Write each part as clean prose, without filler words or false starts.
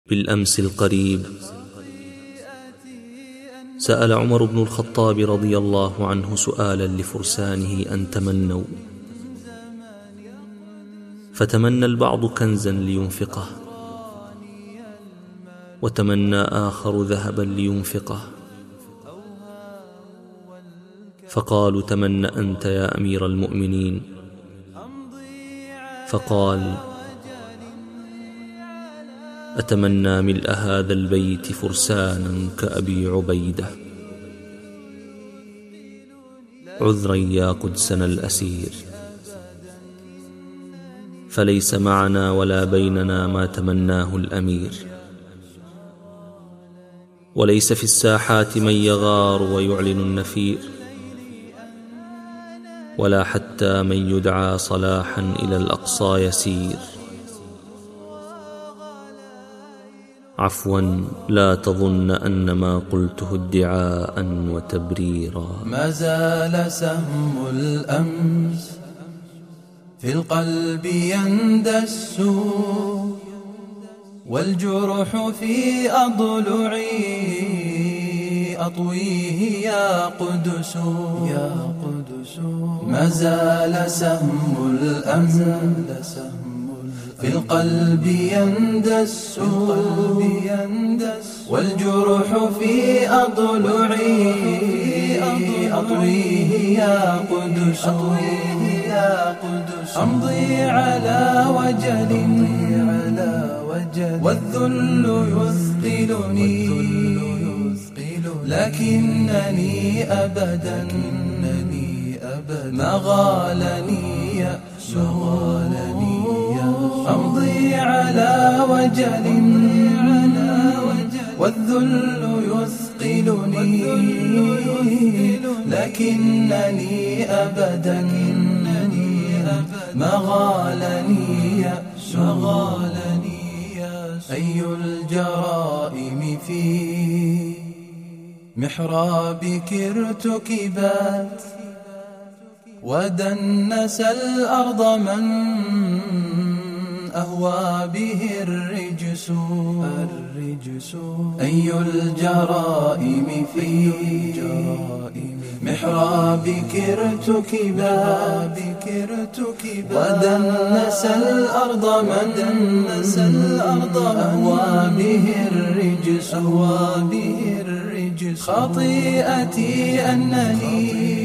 بالأمس القريب سأل عمر بن الخطاب رضي الله عنه سؤالا لفرسانه أن تمنوا، فتمنى البعض كنزا لينفقه، وتمنى آخر ذهبا لينفقه، فقالوا تمنى أنت يا أمير المؤمنين، فقال أتمنى ملء هذا البيت فرسانا كأبي عبيدة. عذرا يا قدسنا الأسير، فليس معنا ولا بيننا ما تمناه الأمير، وليس في الساحات من يغار ويعلن النفير، ولا حتى من يدعى صلاحا إلى الأقصى يسير. عفوا لا تظن أن ما قلته ادعاء وتبريرا. ما زال سهم الأمس في القلب يندس، والجرح في أضلعي أطويه يا قدس. ما زال سهم الأمس في القلب يندس، والجرح في أضلعي أطويه يا قدس. أمضي على وجل والذل يثقلني، لكنني أبدا ما غالني يأس. أمضي على وجل والذل يثقلني، لكنني أبدا ما غالني يأس. أي الجرائم في محرابك ارتكبت، ودنس الأرض من أهوى به الرجس. أي الجرائم في محرابك ارتكبت، ودنس الأرض من أهوى به الرجس. خطيئتي أنني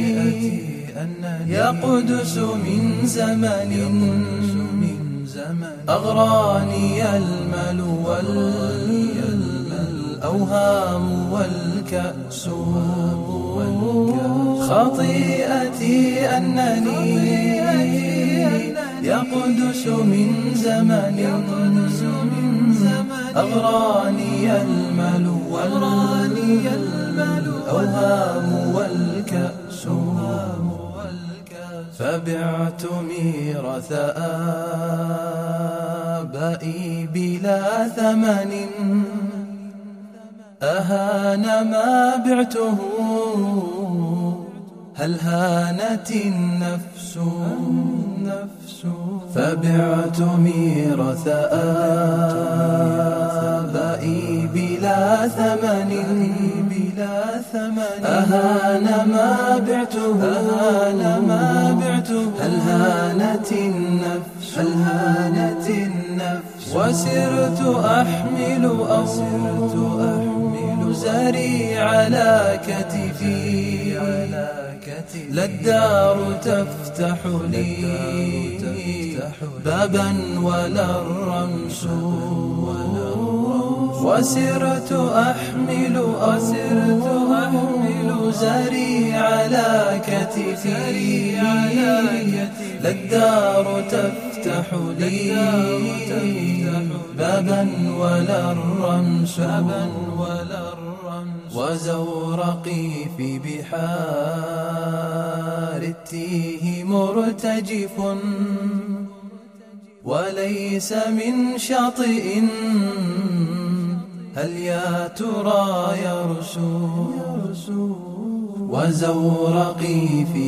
يا قدس من زمن أغراني المل والأوهام والكأس. خطيئتي أنني يا قدس من زمن أغراني المل والأوهام والكأس. فبعت ميراث آبائي بلا ثمن، أهان ما بعته هل هانت النفس. فبعت ميراث آبائي بلا ثمن، أهان ما بعته هل هانت النفس. وسرت أحمل زري على كتفي، لا الدار تفتح لي بابا ولا الرمس. وسرت أحمل زري على كتفي، لا الدار تفتح لي بابا ولا الرمس. وزورقي في بحار التيه مرتجف، وليس من شاطئ هل يا ترى يرسو. وزورقي في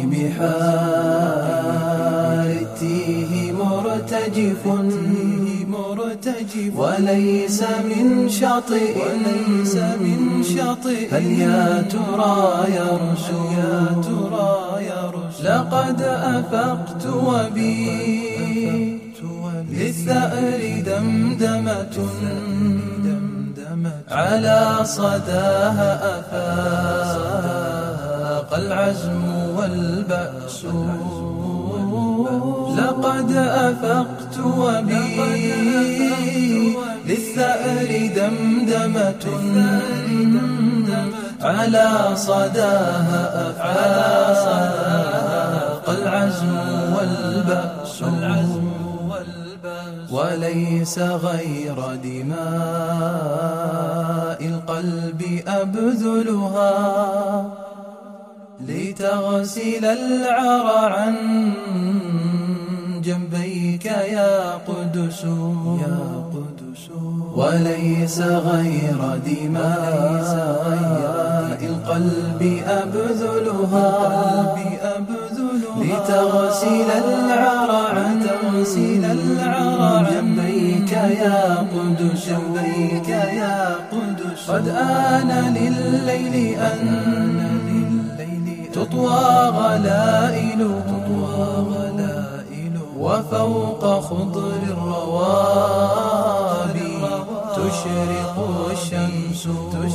بحار التيه مرتجف، مرتجف وليس من شاطئ هل يا ترى يرسو لقد أفقت وبي للثأر دمدمة على صداها أفاق العزم والبأس لقد أفقت وبي للثأر دمدمة على صداها أفاق العزم والبأس وليس غير دماء القلب أبذلها لتغسل العرى عن جنبيك يا قدس وليس غير دماء القلب أبذلها لتغسل العرى عن جنبيك يا قدس قد آن لليل أن تطوى غلائله وفوق خضر الروابي تشرق الشمس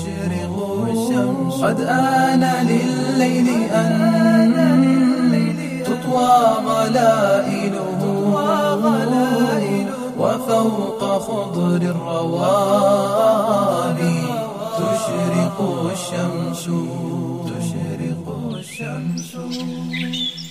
قد آن لليل أن تطوى غلائله وفوق خضر الروابي تشرق الشمس